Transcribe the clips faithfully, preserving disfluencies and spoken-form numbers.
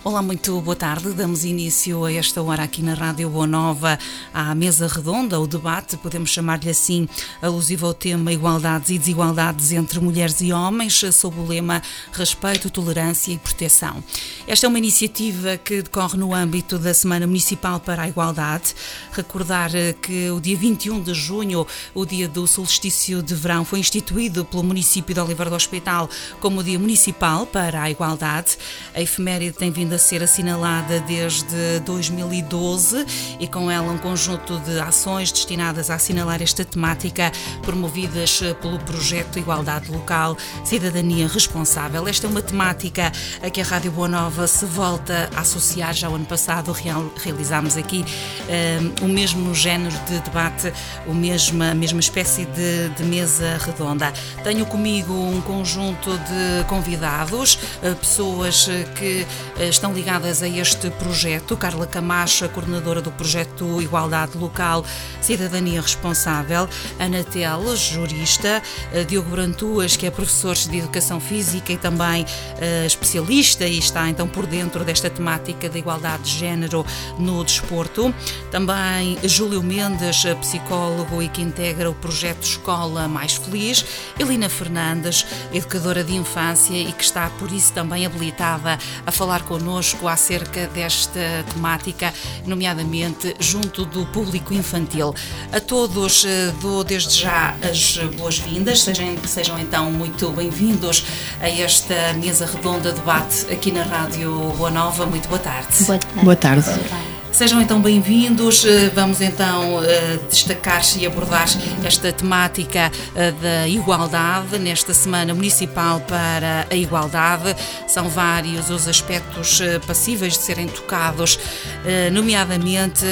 Olá, muito boa tarde. Damos início a esta hora aqui na Rádio Boa Nova à mesa redonda, o debate, podemos chamar-lhe assim, alusivo ao tema igualdades e desigualdades entre mulheres e homens, sob o lema Respeito, Tolerância e Proteção. Esta é uma iniciativa que decorre no âmbito da Semana Municipal para a Igualdade. Recordar que o dia vinte e um de junho, o dia do solstício de verão, foi instituído pelo município de Oliveira do Hospital como o Dia Municipal para a Igualdade. A efeméride tem vindo a ser assinalada desde dois mil e doze e com ela um conjunto de ações destinadas a assinalar esta temática, promovidas pelo projeto Igualdade Local, Cidadania Responsável. Esta é uma temática a que a Rádio Boa Nova se volta a associar. Já o ano passado real, realizámos aqui um, o mesmo género de debate, o mesmo, a mesma espécie de, de mesa redonda. Tenho comigo um conjunto de convidados, pessoas que estão ligadas a este projeto. Carla Camacho, a coordenadora do projeto Igualdade Local, Cidadania Responsável. Ana Teles, jurista. Diogo Brantuas, que é professor de Educação Física e também uh, especialista e está então por dentro desta temática da igualdade de género no desporto. Também Júlio Mendes, psicólogo e que integra o projeto Escola Mais Feliz. Elina Fernandes, educadora de infância e que está por isso também habilitada a falar connosco acerca desta temática, nomeadamente junto do público infantil. A todos dou desde já as boas-vindas, sejam, sejam então muito bem-vindos a esta mesa redonda de debate aqui na Rádio Boa Nova. Muito boa tarde. Boa tarde. Boa tarde. Boa tarde. Sejam então bem-vindos. Vamos então destacar e abordar esta temática da igualdade nesta Semana Municipal para a Igualdade. São vários os aspectos passíveis de serem tocados, nomeadamente,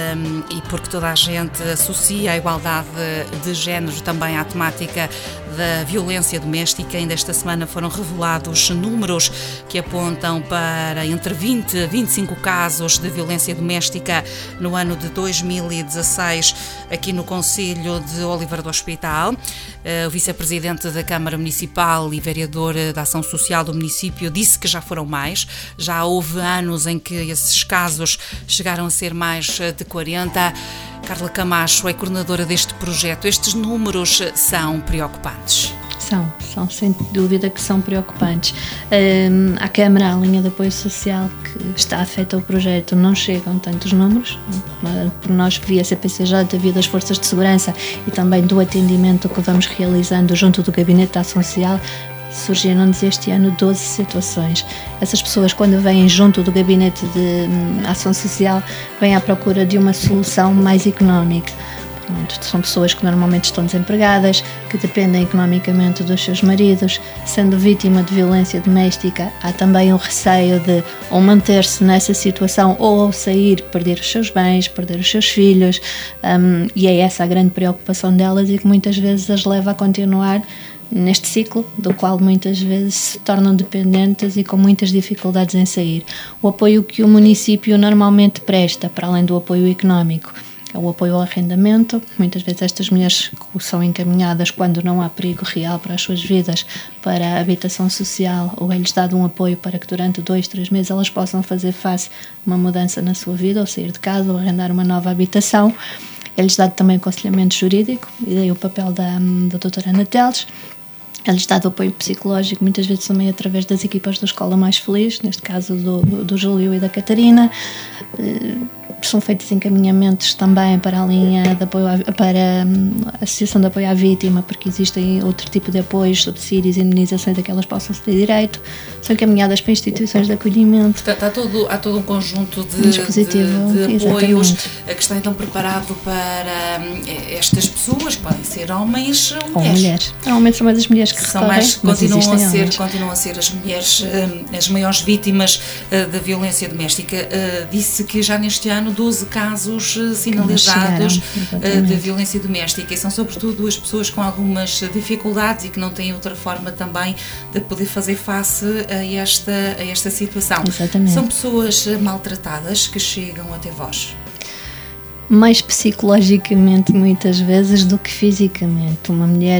e porque toda a gente associa a igualdade de género também à temática da violência doméstica. Ainda esta semana foram revelados números que apontam para entre vinte a vinte e cinco casos de violência doméstica no ano de dois mil e dezasseis aqui no concelho de Oliveira do Hospital. O vice-presidente da Câmara Municipal e vereador da Ação Social do município disse que já foram mais. Já houve anos em que esses casos chegaram a ser mais de quarenta. Carla Camacho é coordenadora deste projeto. Estes números são preocupantes? São, são sem dúvida que são preocupantes. Um, à Câmara, a linha de apoio social que está afeta ao projeto, não chegam tantos números. Por nós, via C P C J, via das Forças de Segurança e também do atendimento que vamos realizando junto do Gabinete da Ação Social, surgiram-nos este ano doze situações. Essas pessoas, quando vêm junto do Gabinete de Ação Social, vêm à procura de uma solução mais económica. São pessoas que normalmente estão desempregadas, que dependem economicamente dos seus maridos. Sendo vítima de violência doméstica, há também o receio de ou manter-se nessa situação ou ao sair perder os seus bens, perder os seus filhos, um, e é essa a grande preocupação delas e que muitas vezes as leva a continuar neste ciclo, do qual muitas vezes se tornam dependentes e com muitas dificuldades em sair. O apoio que o município normalmente presta, para além do apoio económico, é o apoio ao arrendamento. Muitas vezes estas mulheres são encaminhadas, quando não há perigo real para as suas vidas, para a habitação social, ou é-lhes dado um apoio para que durante dois, três meses elas possam fazer face a uma mudança na sua vida, ou sair de casa, ou arrendar uma nova habitação. É-lhes dado também aconselhamento jurídico, e daí o papel da, da doutora Ana Teles. É-lhes dado apoio psicológico, muitas vezes também através das equipas da Escola Mais Feliz, neste caso do, do Júlio e da Catarina. São feitos encaminhamentos também para a linha de apoio à, para a Associação de Apoio à Vítima, porque existem outro tipo de apoios, subsídios e indenizações a que elas possam ter direito. São encaminhadas para instituições de acolhimento. Portanto, há todo, há todo um conjunto de, de, de apoios que está então preparado para estas pessoas, que podem ser homens ou mulheres. Ou mulheres. Normalmente são mais as mulheres que são recorrem, mais, continuam a ser homens. continuam a ser as mulheres as maiores vítimas da violência doméstica. Disse que já neste ano doze casos sinalizados de violência doméstica, e são sobretudo as pessoas com algumas dificuldades e que não têm outra forma também de poder fazer face a esta, a esta situação. Exatamente. São pessoas maltratadas que chegam até vós? mais psicologicamente muitas vezes do que fisicamente. Uma mulher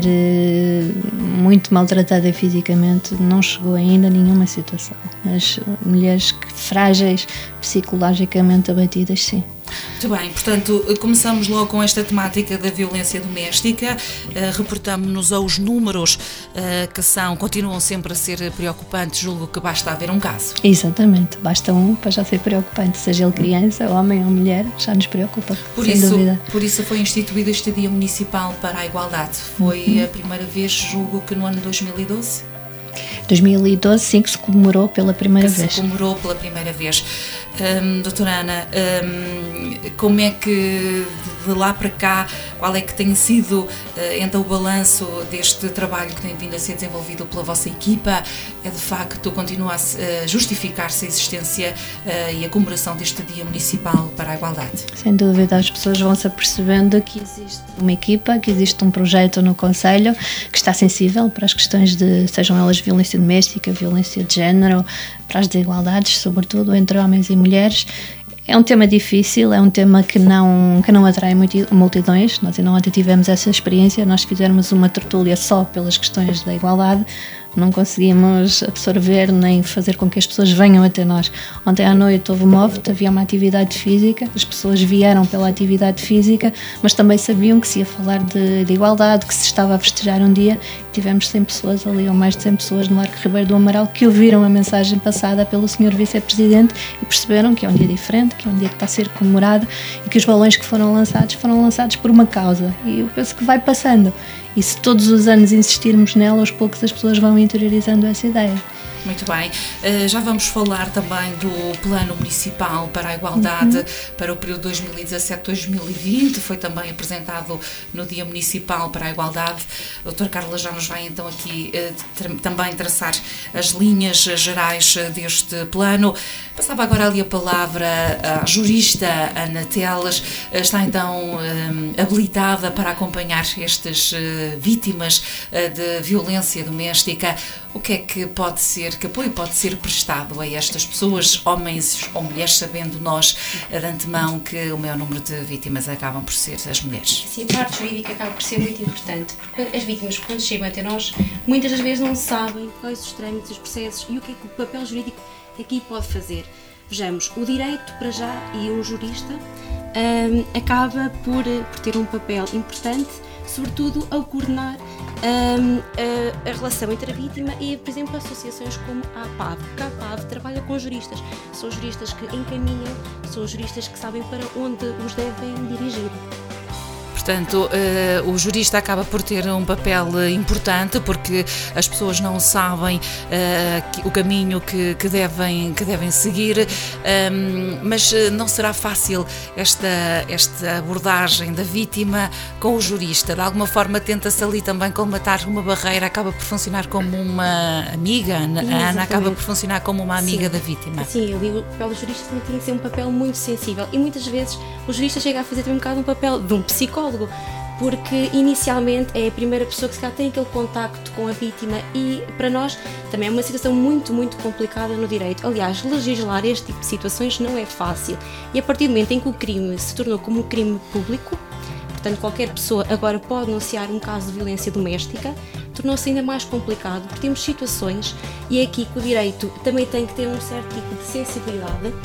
muito maltratada fisicamente não chegou ainda a nenhuma situação, mas mulheres frágeis, psicologicamente abatidas, sim. Muito bem, portanto, começamos logo com esta temática da violência doméstica, uh, reportamos-nos aos números uh, que são, continuam sempre a ser preocupantes, julgo que basta haver um caso. Exatamente, basta um para já ser preocupante, seja ele criança, homem ou mulher, já nos preocupa, por sem isso, dúvida. Por isso foi instituído este Dia Municipal para a Igualdade, foi uhum. a primeira vez, julgo que no ano dois mil e doze? dois mil e doze, sim, que se comemorou pela primeira que vez. se comemorou pela primeira vez. Hum, doutora Ana, hum, como é que de lá para cá, qual é que tem sido uh, então o balanço deste trabalho que tem vindo a ser desenvolvido pela vossa equipa? É de facto, continua a uh, justificar-se a existência uh, e a comemoração deste Dia Municipal para a Igualdade? Sem dúvida, as pessoas vão-se apercebendo que existe uma equipa, que existe um projeto no Conselho que está sensível para as questões de, sejam elas violência doméstica, violência de género, para as desigualdades, sobretudo entre homens e mulheres. É um tema difícil, é um tema que não, que não atrai multidões. Nós ainda ontem tivemos essa experiência, nós fizemos uma tertúlia só pelas questões da igualdade, não conseguimos absorver nem fazer com que as pessoas venham até nós. Ontem à noite houve uma oft, havia uma atividade física, as pessoas vieram pela atividade física, mas também sabiam que se ia falar de, de igualdade, que se estava a festejar um dia. Tivemos cem pessoas ali, ou mais de cem pessoas no Largo Ribeiro do Amaral, que ouviram a mensagem passada pelo senhor Vice-Presidente e perceberam que é um dia diferente, que é um dia que está a ser comemorado e que os balões que foram lançados foram lançados por uma causa. E eu penso que vai passando. E se todos os anos insistirmos nela, aos poucos as pessoas vão interiorizando essa ideia. Muito bem, uh, já vamos falar também do Plano Municipal para a Igualdade uhum. para o período dois mil e dezassete a dois mil e vinte, foi também apresentado no Dia Municipal para a Igualdade. A doutora Carla já nos vai então aqui uh, tra- também traçar as linhas gerais deste plano. Passava agora ali a palavra à jurista Ana Teles, uh, está então um, habilitada para acompanhar estas uh, vítimas uh, de violência doméstica. O que é que pode ser, que apoio pode ser prestado a estas pessoas, homens ou mulheres, sabendo nós de antemão que o maior número de vítimas acabam por ser as mulheres? Sim, a parte jurídica acaba por ser muito importante, porque as vítimas, quando chegam até nós, muitas das vezes não sabem quais os trâmites, os processos e o que é que o papel jurídico aqui pode fazer. Vejamos, o direito, para já, e um jurista, um, acaba por, por ter um papel importante, sobretudo ao coordenar um, a, a relação entre a vítima e, por exemplo, associações como a APAV, porque a APAV trabalha com juristas, são juristas que encaminham, são juristas que sabem para onde os devem dirigir. Portanto, uh, o jurista acaba por ter um papel importante porque as pessoas não sabem uh, que, o caminho que, que, devem, que devem seguir, um, mas não será fácil esta, esta abordagem da vítima com o jurista. De alguma forma tenta-se ali também colmatar uma barreira, acaba por funcionar como uma amiga, a Ana acaba por funcionar como uma amiga Sim. da vítima. Sim, eu digo, o papel do jurista também tem que ser um papel muito sensível e muitas vezes o jurista chega a fazer também um bocado um papel de um psicólogo, porque inicialmente é a primeira pessoa que se calhar tem aquele contacto com a vítima e para nós também é uma situação muito, muito complicada no direito. Aliás, legislar este tipo de situações não é fácil e a partir do momento em que o crime se tornou como um crime público, portanto qualquer pessoa agora pode denunciar um caso de violência doméstica, tornou-se ainda mais complicado porque temos situações, e é aqui que o direito também tem que ter um certo tipo de sensibilidade,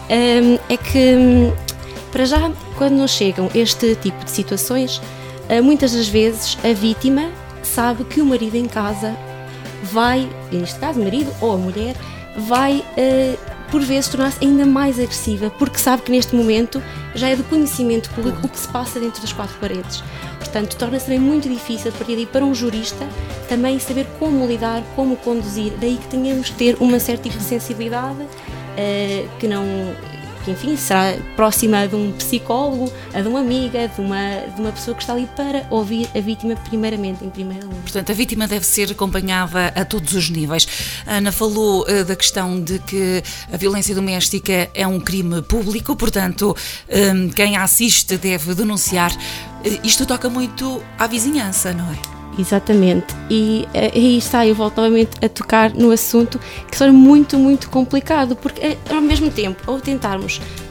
é que para já, quando nos chegam este tipo de situações, muitas das vezes a vítima sabe que o marido em casa vai, neste caso o marido ou a mulher, vai por vezes tornar-se ainda mais agressiva, porque sabe que neste momento já é do conhecimento público o que se passa dentro das quatro paredes. Portanto, torna-se também muito difícil a partir daí para um jurista também saber como lidar, como conduzir, daí que tenhamos que ter uma certa tipo de sensibilidade que não... que enfim será próxima de um psicólogo, de uma amiga, de uma, de uma pessoa que está ali para ouvir a vítima primeiramente, em primeiro lugar. Portanto, a vítima deve ser acompanhada a todos os níveis. A Ana falou uh, da questão de que a violência doméstica é um crime público, portanto, um, quem a assiste deve denunciar. Uh, isto toca muito à vizinhança, não é? Exatamente, e aí está, eu volto novamente a tocar no assunto que se torna muito, muito complicado, porque ao mesmo tempo, ao tentarmos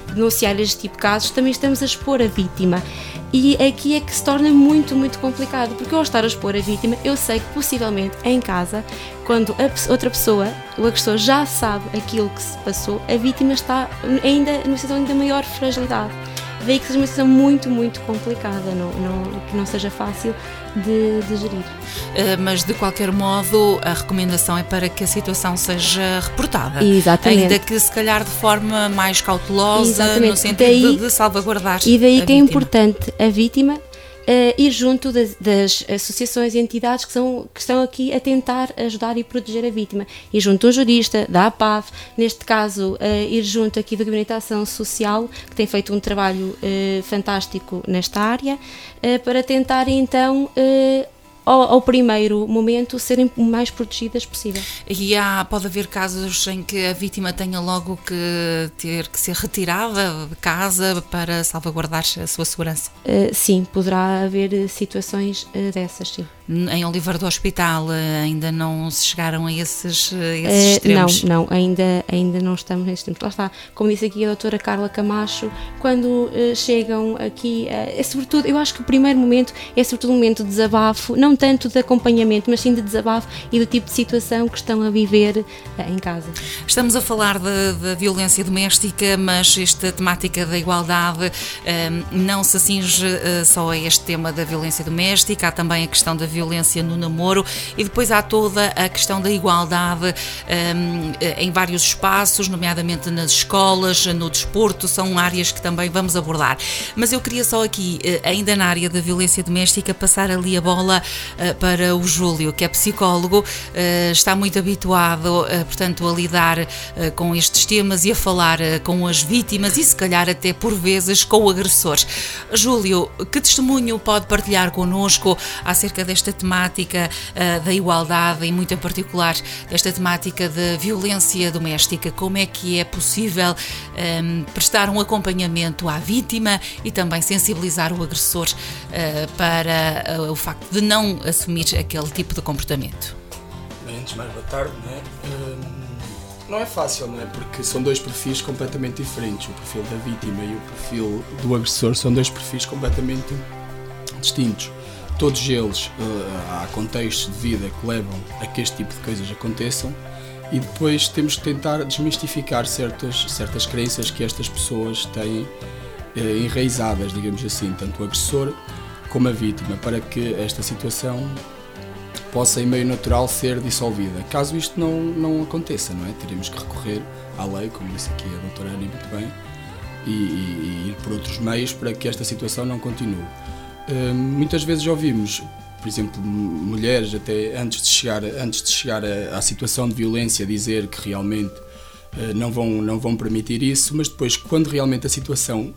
denunciar este tipo de casos, também estamos a expor a vítima. E aqui é que se torna muito, muito complicado, porque ao estar a expor a vítima, eu sei que possivelmente em casa, quando a outra pessoa, o agressor, já sabe aquilo que se passou, a vítima está ainda numa situação ainda maior fragilidade. Daí que seja uma situação muito, muito complicada, não, não, que não seja fácil de, de gerir. Uh, mas, de qualquer modo, a recomendação é para que a situação seja reportada. Exatamente. Ainda que, se calhar, de forma mais cautelosa, Exatamente. no sentido daí, de, de salvaguardar E daí a que é vítima. importante a vítima Uh, ir junto das, das associações e entidades que, são, que estão aqui a tentar ajudar e proteger a vítima. Ir junto a um jurista, da A P A V, neste caso, uh, ir junto aqui do Gabinete de Ação Social, que tem feito um trabalho uh, fantástico nesta área, uh, para tentar então, uh, ao, ao primeiro momento, serem o mais protegidas possível. E há, pode haver casos em que a vítima tenha logo que ter que ser retirada de casa para salvaguardar a sua segurança? Uh, sim, poderá haver situações uh, dessas, sim. Em Oliveira do Hospital ainda não se chegaram a esses, a esses uh, extremos? Não, não, ainda, ainda não estamos nesses extremos. Lá está, como disse aqui a doutora Carla Camacho, quando uh, chegam aqui, uh, é sobretudo, eu acho que o primeiro momento é sobretudo um momento de desabafo, não tanto de acompanhamento, mas sim de desabafo e do tipo de situação que estão a viver uh, em casa. Estamos a falar da violência doméstica, mas esta temática da igualdade um, não se cinge uh, só a este tema da violência doméstica, há também a questão da violência violência no namoro e depois há toda a questão da igualdade um, em vários espaços, nomeadamente nas escolas, no desporto, são áreas que também vamos abordar. Mas eu queria só aqui, ainda na área da violência doméstica, passar ali a bola uh, para o Júlio, que é psicólogo, uh, está muito habituado, uh, portanto, a lidar uh, com estes temas e a falar uh, com as vítimas e se calhar até por vezes com o agressor. Júlio, que testemunho pode partilhar connosco acerca desta temática uh, da igualdade e muito em particular desta temática da violência doméstica? Como é que é possível um, prestar um acompanhamento à vítima e também sensibilizar o agressor uh, para uh, o facto de não assumir aquele tipo de comportamento? Bem, antes de mais, boa tarde, não é? Hum, não é fácil, não é? Porque são dois perfis completamente diferentes. O perfil da vítima e o perfil do agressor são dois perfis completamente distintos. Todos eles, uh, há contextos de vida que levam a que este tipo de coisas aconteçam e depois temos que tentar desmistificar certas, certas crenças que estas pessoas têm uh, enraizadas, digamos assim, tanto o agressor como a vítima, para que esta situação possa, em meio natural, ser dissolvida. Caso isto não, não aconteça, não é? Teremos que recorrer à lei, como disse aqui a doutora Ana muito bem, e, e, e ir por outros meios para que esta situação não continue. Uh, muitas vezes ouvimos, por exemplo, mulheres até antes de chegar, antes de chegar a, à situação de violência dizer que realmente uh, não, vão, não vão permitir isso, mas depois, quando realmente a situação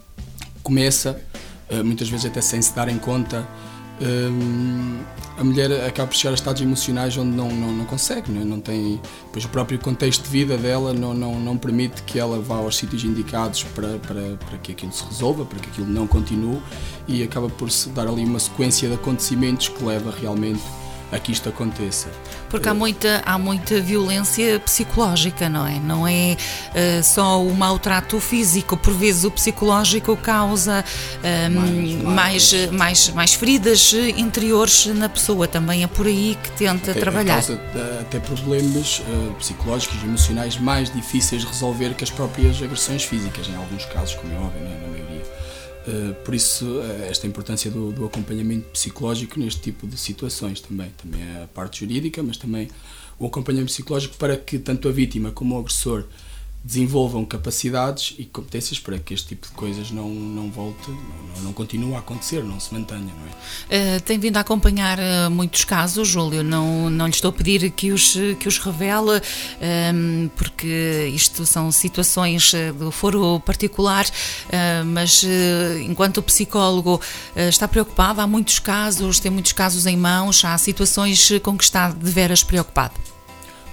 começa, uh, muitas vezes até sem se darem conta, uh, a mulher acaba por chegar a estados emocionais onde não, não, não consegue, não, é? Não tem, depois o próprio contexto de vida dela não, não, não permite que ela vá aos sítios indicados para, para, para que aquilo se resolva, para que aquilo não continue, e acaba por se dar ali uma sequência de acontecimentos que leva realmente a que isto aconteça. Porque há muita, há muita violência psicológica, não é? Não é uh, só o maltrato físico, por vezes o psicológico causa um, mais, mais, mais, mais feridas interiores na pessoa, também é por aí que tenta até, trabalhar. Causa até problemas uh, psicológicos e emocionais mais difíceis de resolver que as próprias agressões físicas, em alguns casos, como é óbvio, né, na maioria. Uh, por isso, uh, esta importância do, do acompanhamento psicológico neste tipo de situações também. Também é a parte jurídica, mas também o acompanhamento psicológico para que tanto a vítima como o agressor desenvolvam capacidades e competências para que este tipo de coisas não, não volte, não, não continue a acontecer, não se mantenha, não é? Uh, tem vindo a acompanhar uh, muitos casos, Júlio, não, não lhe estou a pedir que os, que os revele, um, porque isto são situações do foro particular, uh, mas uh, enquanto psicólogo uh, está preocupado, há muitos casos, tem muitos casos em mãos, há situações com que está de veras preocupado.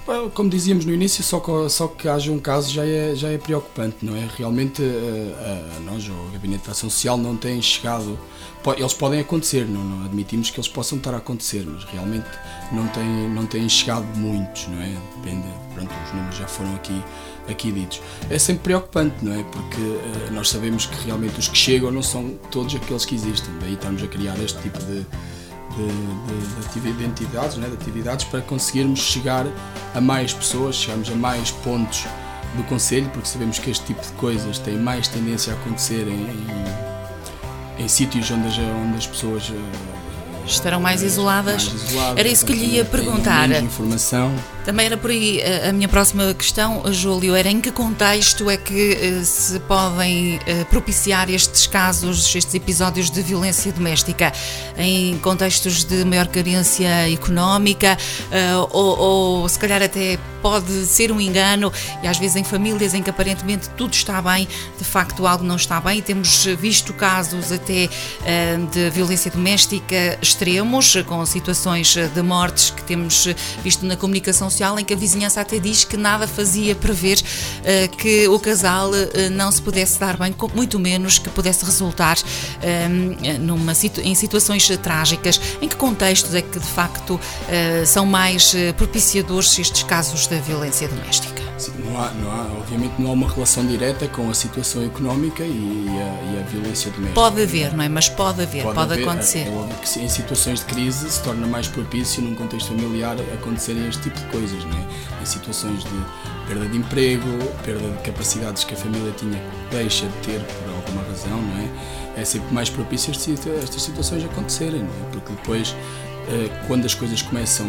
Como dizíamos no início, só que, só que haja um caso já é, já é preocupante, não é? Realmente a, a nós, o Gabinete de Ação Social, não tem chegado... Eles podem acontecer, não, não admitimos que eles possam estar a acontecer, mas realmente não têm, não têm chegado muitos, não é? Depende, pronto, os números já foram aqui, aqui ditos. É sempre preocupante, não é? Porque uh, nós sabemos que realmente os que chegam não são todos aqueles que existem, daí estamos a criar este tipo de... De, de, de entidades, né, de atividades para conseguirmos chegar a mais pessoas, chegarmos a mais pontos do Concelho, porque sabemos que este tipo de coisas tem mais tendência a acontecer em, em, em sítios onde, onde as pessoas estarão mais isoladas. mais isoladas. Era isso que lhe ia perguntar. Informação. Também era por aí a minha próxima questão, Júlio, era em que contexto é que se podem propiciar estes casos, estes episódios de violência doméstica? Em contextos de maior carência económica ou, ou se calhar até pode ser um engano e às vezes em famílias em que aparentemente tudo está bem, de facto algo não está bem, e temos visto casos até de violência doméstica extremos, com situações de mortes que temos visto na comunicação social, em que a vizinhança até diz que nada fazia prever uh, que o casal uh, não se pudesse dar bem, muito menos que pudesse resultar uh, numa situ- em situações uh, trágicas. Em que contextos é que de facto uh, são mais uh, propiciadores estes casos da violência doméstica? Sim, não há, não há, obviamente não há uma relação direta com a situação económica e a, e a violência doméstica. Pode haver, não é? Mas pode haver, pode, pode haver, acontecer. É, é óbvio que em situações de crise se torna mais propício num contexto familiar acontecerem este tipo de coisas, não é? Em situações de perda de emprego, perda de capacidades que a família tinha, deixa de ter por alguma razão, não é? É sempre mais propício estas situações acontecerem, não é? Porque depois, quando as coisas começam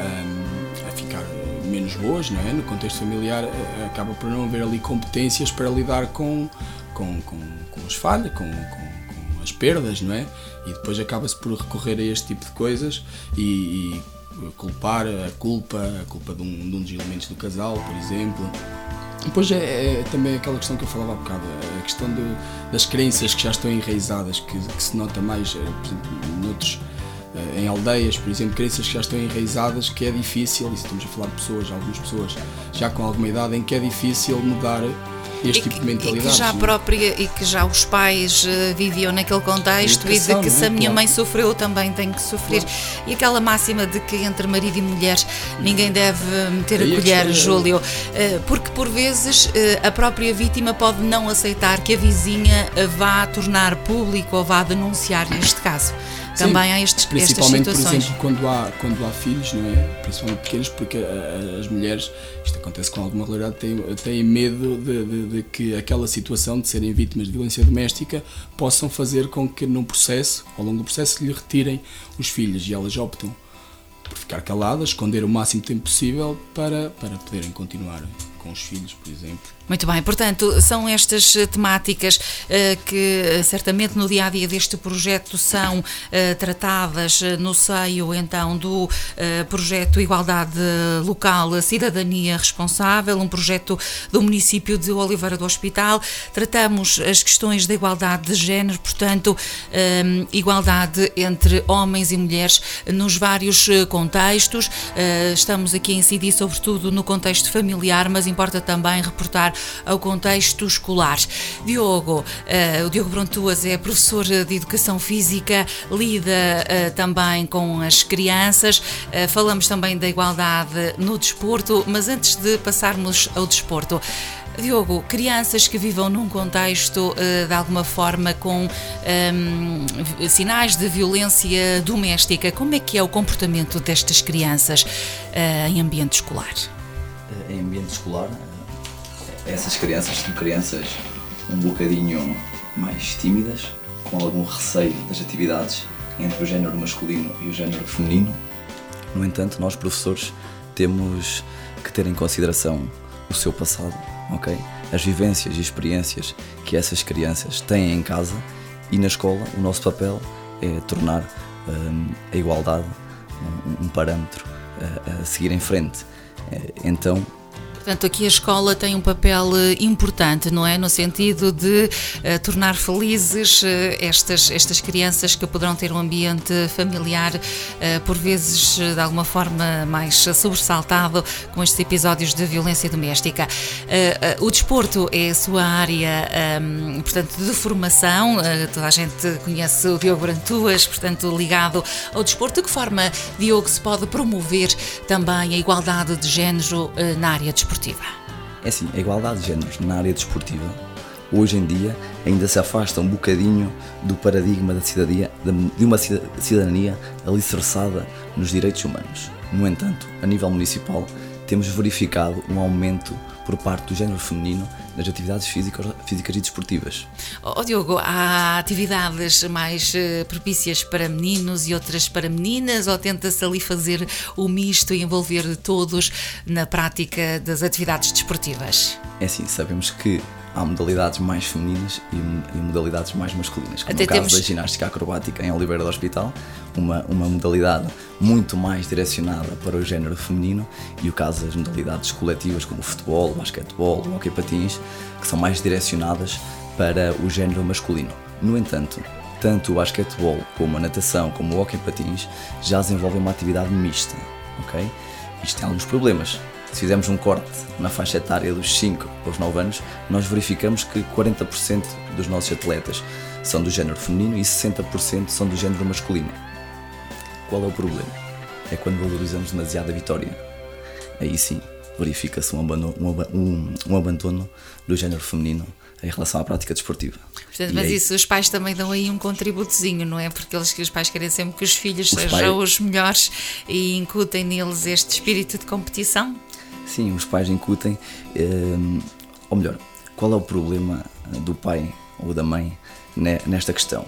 a, a ficar menos boas, não é? No contexto familiar, acaba por não haver ali competências para lidar com, com, com, com as falhas, com, com, com as perdas, não é? E depois acaba-se por recorrer a este tipo de coisas e, e culpar a culpa, a culpa de um, de um dos elementos do casal, por exemplo. Depois é, é também aquela questão que eu falava há bocado, a questão do, das crenças que já estão enraizadas, que, que se nota mais, por exemplo, noutros, em aldeias, por exemplo, crenças que já estão enraizadas, que é difícil, e estamos a falar de pessoas, algumas pessoas já com alguma idade, em que é difícil mudar este e tipo que, de mentalidade. E que já própria, e que já os pais uh, viviam naquele contexto e, educação, e de que é? Se a minha claro. Mãe sofreu, também tenho que sofrer. Claro. E aquela máxima de que entre marido e mulher ninguém deve meter e a colher, é Júlio, uh, porque por vezes uh, a própria vítima pode não aceitar que a vizinha vá tornar público ou vá denunciar este caso. Sim, também há estes, principalmente, estas situações. Por exemplo, quando há, quando há filhos, não é? Principalmente pequenos, porque a, as mulheres, isto acontece com alguma regularidade, têm, têm medo de, de, de que aquela situação de serem vítimas de violência doméstica possam fazer com que num processo, ao longo do processo, lhe retirem os filhos, e elas optam por ficar caladas, esconder o máximo tempo possível para, para poderem continuar com os filhos, por exemplo. Muito bem, portanto, são estas temáticas uh, que uh, certamente no dia-a-dia deste projeto são uh, tratadas uh, no seio, então, do uh, projeto Igualdade Local, Cidadania Responsável, um projeto do município de Oliveira do Hospital. Tratamos as questões da igualdade de género, portanto, um, igualdade entre homens e mulheres nos vários uh, contextos. Uh, estamos aqui a incidir sobretudo no contexto familiar, mas importa também reportar ao contexto escolar. Diogo, uh, o Diogo Brontuas é professor de Educação Física, lida uh, também com as crianças, uh, falamos também da igualdade no desporto, mas antes de passarmos ao desporto, Diogo, crianças que vivam num contexto uh, de alguma forma com um, sinais de violência doméstica, como é que é o comportamento destas crianças uh, em ambiente escolar? Em ambiente escolar, essas crianças são crianças um bocadinho mais tímidas, com algum receio das atividades entre o género masculino e o género feminino. No entanto, nós professores temos que ter em consideração o seu passado, ok? As vivências e experiências que essas crianças têm em casa, e na escola o nosso papel é tornar um, a igualdade um, um parâmetro a, a seguir em frente. Então, Portanto, aqui a escola tem um papel importante, não é? No sentido de uh, tornar felizes uh, estas, estas crianças que poderão ter um ambiente familiar, uh, por vezes, uh, de alguma forma, mais sobressaltado com estes episódios de violência doméstica. Uh, uh, o desporto é a sua área, um, portanto, de formação. Uh, toda a gente conhece o Diogo Brantuas, portanto, ligado ao desporto. De que forma, Diogo, se pode promover também a igualdade de género uh, na área desportiva? É assim, a igualdade de géneros na área desportiva, hoje em dia, ainda se afasta um bocadinho do paradigma da cidadania, de uma cidadania alicerçada nos direitos humanos. No entanto, a nível municipal, temos verificado um aumento por parte do género feminino nas atividades físicas, físicas e desportivas. Oh, Diogo, há atividades mais uh, propícias para meninos e outras para meninas, ou tenta-se ali fazer o misto e envolver todos na prática das atividades desportivas? É assim, sabemos que há modalidades mais femininas e, e modalidades mais masculinas, como Até no caso temos... da ginástica acrobática em Oliveira do Hospital, uma, uma modalidade muito mais direcionada para o género feminino, e o caso das modalidades coletivas como o futebol, o basquetebol, o hóquei patins, que são mais direcionadas para o género masculino. No entanto, tanto o basquetebol como a natação, como o hóquei patins já desenvolvem uma atividade mista, ok? Isto tem alguns problemas. Se fizermos um corte na faixa etária dos cinco aos nove anos, nós verificamos que quarenta por cento dos nossos atletas são do género feminino e sessenta por cento são do género masculino. Qual é o problema? É quando valorizamos demasiado a vitória. Aí sim, verifica-se um abandono, um, um abandono do género feminino em relação à prática desportiva. Portanto, mas aí, isso os pais também dão aí um contributozinho, não é? Porque eles, os pais querem sempre que os filhos os sejam pais... os melhores e incutem neles este espírito de competição. Sim, os pais incutem, ou melhor, qual é o problema do pai ou da mãe nesta questão?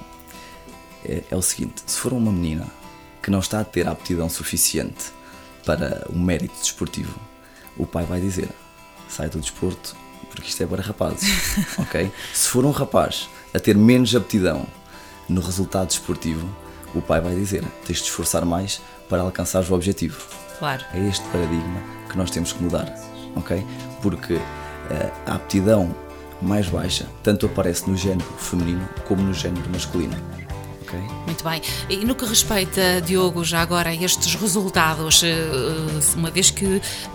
É, é o seguinte, se for uma menina que não está a ter a aptidão suficiente para o mérito desportivo, o pai vai dizer, sai do desporto porque isto é para rapazes, ok? Se for um rapaz a ter menos aptidão no resultado desportivo, o pai vai dizer, tens de esforçar mais para alcançar o objetivo. Claro. É este paradigma que nós temos que mudar, ok? Porque uh, a aptidão mais baixa tanto aparece no género feminino como no género masculino. Okay. Muito bem. E no que respeita, Diogo, já agora a estes resultados, uma vez que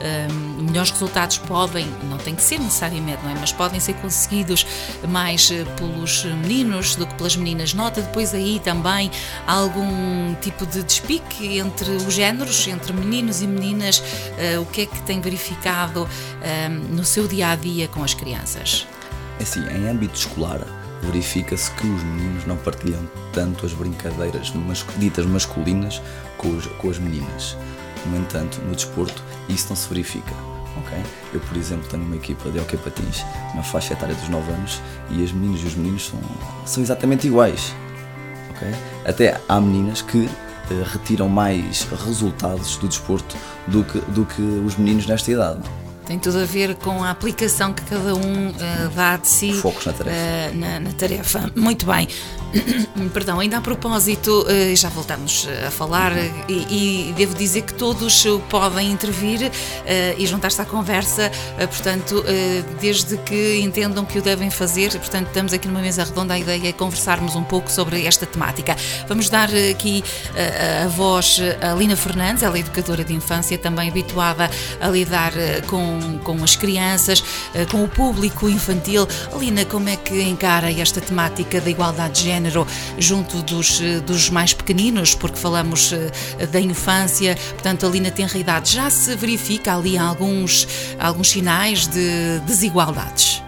um, melhores resultados podem, não tem que ser necessariamente, não é? Mas podem ser conseguidos mais pelos meninos do que pelas meninas. Nota depois aí também algum tipo de despique entre os géneros, entre meninos e meninas, uh, o que é que tem verificado um, no seu dia-a-dia com as crianças? É assim, em âmbito escolar, verifica-se que os meninos não partilham tanto as brincadeiras mas, ditas masculinas com, os, com as meninas. No entanto, no desporto, isso não se verifica. Okay? Eu, por exemplo, tenho uma equipa de hóquei patins na faixa etária dos nove anos e as meninas e os meninos são, são exatamente iguais. Okay? Até há meninas que uh, retiram mais resultados do desporto do que, do que os meninos nesta idade. Tem tudo a ver com a aplicação que cada um uh, dá de si. Focos na tarefa. Uh, na, na tarefa. Muito bem. Perdão, ainda a propósito, uh, já voltamos a falar uh, e, e devo dizer que todos podem intervir uh, e juntar-se à conversa, uh, portanto, uh, desde que entendam que o devem fazer. Portanto, estamos aqui numa mesa redonda, a ideia é conversarmos um pouco sobre esta temática. Vamos dar aqui uh, a voz a Lina Fernandes, ela é educadora de infância, também habituada a lidar uh, com com as crianças, com o público infantil. Alina, como é que encara esta temática da igualdade de género junto dos, dos mais pequeninos, porque falamos da infância, portanto, Alina tem idade. Já se verifica ali alguns, alguns sinais de desigualdades?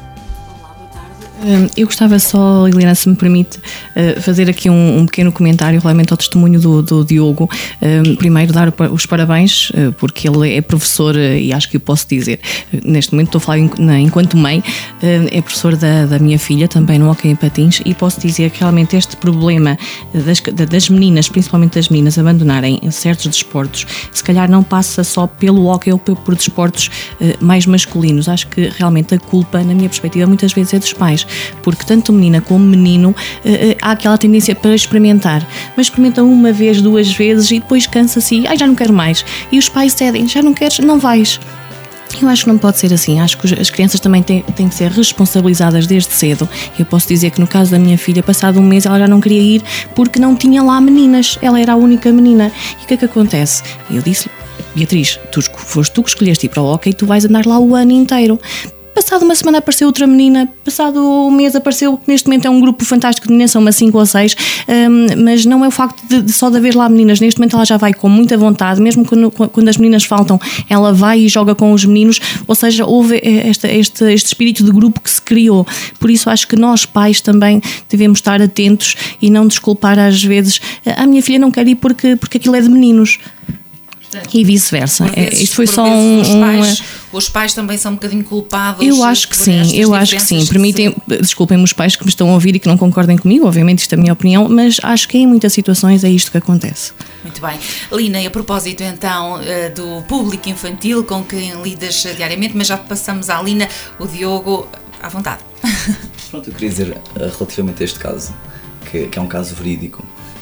Eu gostava só, Liliana, se me permite, fazer aqui um, um pequeno comentário relativamente ao testemunho do, do Diogo. Primeiro, dar os parabéns, porque ele é professor, e acho que o posso dizer, neste momento estou a falar enquanto mãe, é professor da, da minha filha, também no hóquei em patins, e posso dizer que realmente este problema das, das meninas, principalmente das meninas, abandonarem certos desportos, se calhar não passa só pelo hóquei ou por desportos mais masculinos. Acho que realmente a culpa, na minha perspectiva, muitas vezes é dos pais, porque tanto menina como menino há aquela tendência para experimentar, mas experimentam uma vez, duas vezes e depois cansa-se e ai, já não quero mais, e os pais cedem, já não queres, não vais. Eu acho que não pode ser assim. Acho que as crianças também têm, têm que ser responsabilizadas desde cedo. Eu posso dizer que no caso da minha filha, passado um mês, ela já não queria ir porque não tinha lá meninas. Ela era a única menina. E o que é que acontece? Eu disse-lhe: Beatriz, tu, foste tu que escolheste ir para o hóquei, tu vais andar lá o ano inteiro. Passado uma semana apareceu outra menina, passado um mês apareceu, neste momento é um grupo fantástico de meninas, são umas cinco ou seis, um, mas não é o facto de, de só de haver lá meninas, neste momento ela já vai com muita vontade, mesmo quando, quando as meninas faltam, ela vai e joga com os meninos, ou seja, houve este, este, este espírito de grupo que se criou. Por isso acho que nós pais também devemos estar atentos e não desculpar às vezes: a minha filha não quer ir porque, porque aquilo é de meninos. E vice-versa. É, isto foi só um. Os pais, um, os pais também são um bocadinho culpados. Eu acho que sim, eu acho que sim. Permitem, desculpem-me os pais que me estão a ouvir e que não concordem comigo, obviamente isto é a minha opinião, mas acho que em muitas situações é isto que acontece. Muito bem. Lina, e a propósito então do público infantil com quem lidas diariamente, mas já passamos à Lina, o Diogo, à vontade. Pronto, eu queria dizer relativamente a este caso, que, que é um caso verídico.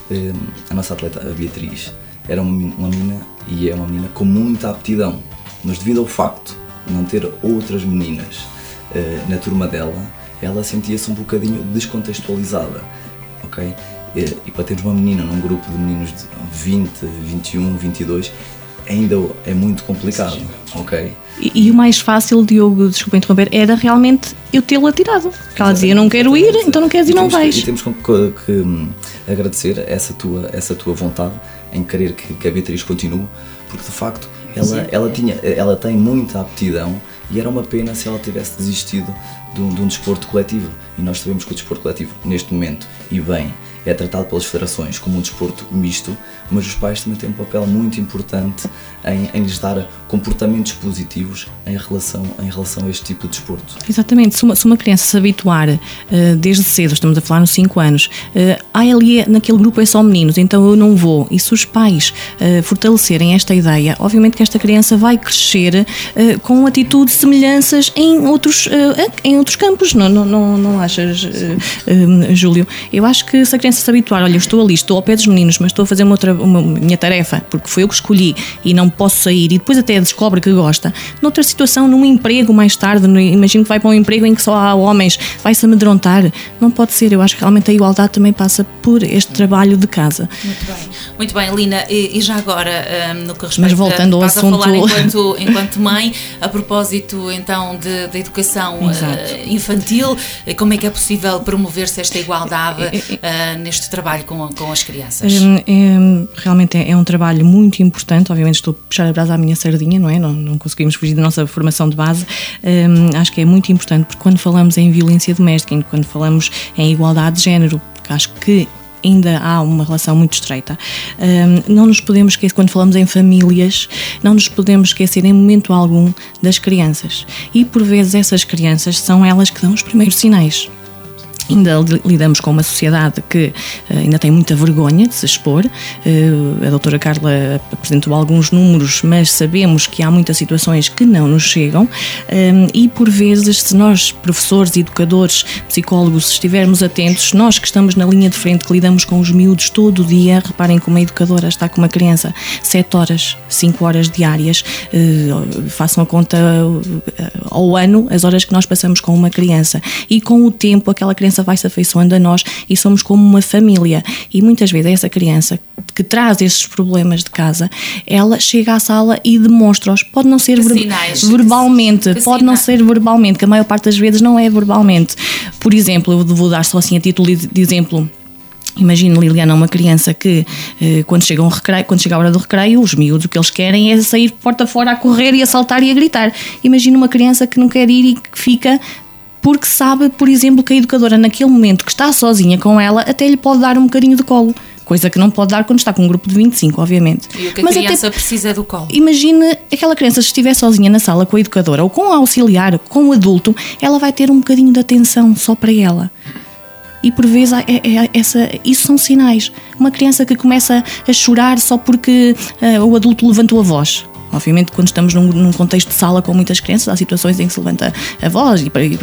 A nossa atleta, a Beatriz, era uma menina e é uma menina com muita aptidão, mas devido ao facto de não ter outras meninas uh, na turma dela, ela sentia-se um bocadinho descontextualizada, ok? E, e para termos uma menina num grupo de meninos de vinte, vinte e um, vinte e dois, ainda é muito complicado, ok? E, e o mais fácil, Diogo, desculpa interromper, era realmente eu tê-la tirado. Porque ela dizia: eu não quero ir, então não queres ir, não vais. E temos que, que, que agradecer essa tua, essa tua vontade em querer que, que a Beatriz continue, porque de facto ela, ela, tinha, ela tem muita aptidão e era uma pena se ela tivesse desistido de um, de um desporto coletivo. E nós sabemos que o desporto coletivo, neste momento, e bem, é tratado pelas federações como um desporto misto, mas os pais também têm um papel muito importante em, em lhes dar comportamentos positivos em relação, em relação a este tipo de desporto. Exatamente, se uma, se uma criança se habituar uh, desde cedo, estamos a falar nos cinco anos, uh, ah, ali naquele grupo é só meninos, então eu não vou, e se os pais uh, fortalecerem esta ideia, obviamente que esta criança vai crescer uh, com atitudes, semelhanças em outros, uh, em outros campos, não, não, não, não achas, uh, uh, Júlio? Eu acho que se a criança se habituar: olha, eu estou ali, estou ao pé dos meninos, mas estou a fazer uma, outra, uma minha tarefa, porque foi eu que escolhi e não posso sair, e depois até descobre que gosta, noutra situação, num emprego mais tarde, no, imagino que vai para um emprego em que só há homens, vai-se amedrontar. Não pode ser. Eu acho que realmente a igualdade também passa por este trabalho de casa. Muito bem, muito bem, Lina, e, e já agora, um, no que respeita, mas voltando ao assunto, a falar enquanto, enquanto mãe, a propósito então da educação uh, infantil, como é que é possível promover-se esta igualdade uh, neste trabalho com, com as crianças? É, é, realmente é, é um trabalho muito importante. Obviamente estou a puxar a brasa à minha sardinha, não é? Não, não conseguimos fugir da nossa formação de base. Um, acho que é muito importante, porque quando falamos em violência doméstica, quando falamos em igualdade de género, porque acho que ainda há uma relação muito estreita. Um, não nos podemos esquecer, quando falamos em famílias, não nos podemos esquecer em momento algum das crianças. E por vezes essas crianças são elas que dão os primeiros sinais. Ainda lidamos com uma sociedade que uh, ainda tem muita vergonha de se expor. Uh, a doutora Carla apresentou alguns números, mas sabemos que há muitas situações que não nos chegam, um, e por vezes, se nós, professores, educadores, psicólogos, estivermos atentos, nós que estamos na linha de frente, que lidamos com os miúdos todo o dia, reparem que uma educadora está com uma criança sete horas, cinco horas diárias, uh, façam a conta uh, ao ano, as horas que nós passamos com uma criança, e com o tempo aquela criança vai se afeiçoando a nós e somos como uma família. E muitas vezes essa criança que traz esses problemas de casa, ela chega à sala e demonstra-os. Pode não ser ver- verbalmente, que pode não ser verbalmente, que a maior parte das vezes não é verbalmente. Por exemplo, eu vou dar só assim a título de exemplo. Imagina, Liliana, uma criança que quando chega, um recreio, quando chega a hora do recreio, os miúdos o que eles querem é sair porta fora a correr e a saltar e a gritar. Imagina uma criança que não quer ir e que fica porque sabe, por exemplo, que a educadora naquele momento que está sozinha com ela até lhe pode dar um bocadinho de colo, coisa que não pode dar quando está com um grupo de vinte e cinco, obviamente. E o que a Mas criança até, precisa do colo. Imagine aquela criança, se estiver sozinha na sala com a educadora ou com o auxiliar, com o adulto, ela vai ter um bocadinho de atenção só para ela. E por vezes é, é, essa, isso são sinais. Uma criança que começa a chorar só porque uh, o adulto levantou a voz. Obviamente, quando estamos num, num contexto de sala com muitas crianças, há situações em que se levanta a voz, e, e,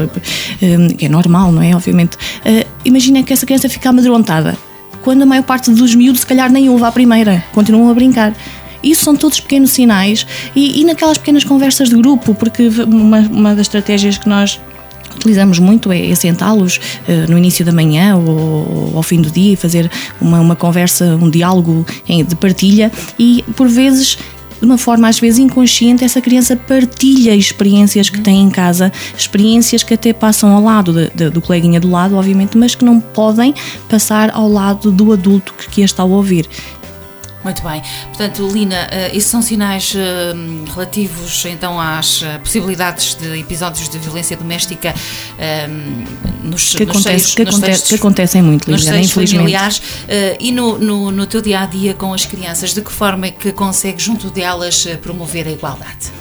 e, que é normal, não é? Obviamente. Uh, imagina que essa criança fica amedrontada, quando a maior parte dos miúdos, se calhar, nem ouve à primeira, continuam a brincar. Isso são todos pequenos sinais e, e naquelas pequenas conversas de grupo, porque uma, uma das estratégias que nós utilizamos muito é, é sentá-los uh, no início da manhã ou, ou ao fim do dia e fazer uma, uma conversa, um diálogo em, de partilha e, por vezes, de uma forma às vezes inconsciente, essa criança partilha experiências que tem em casa, experiências que até passam ao lado de, de, do coleguinha do lado, obviamente, mas que não podem passar ao lado do adulto que, que a está a ouvir. Muito bem. Portanto, Lina, esses são sinais uh, relativos então às uh, possibilidades de episódios de violência doméstica uh, nos, que, nos acontece, seios, que, nos acontece, textos, que acontecem muito, nos Liliana, infelizmente. Familiares, uh, e no, no, no teu dia-a-dia com as crianças, de que forma é que consegues junto delas uh, promover a igualdade?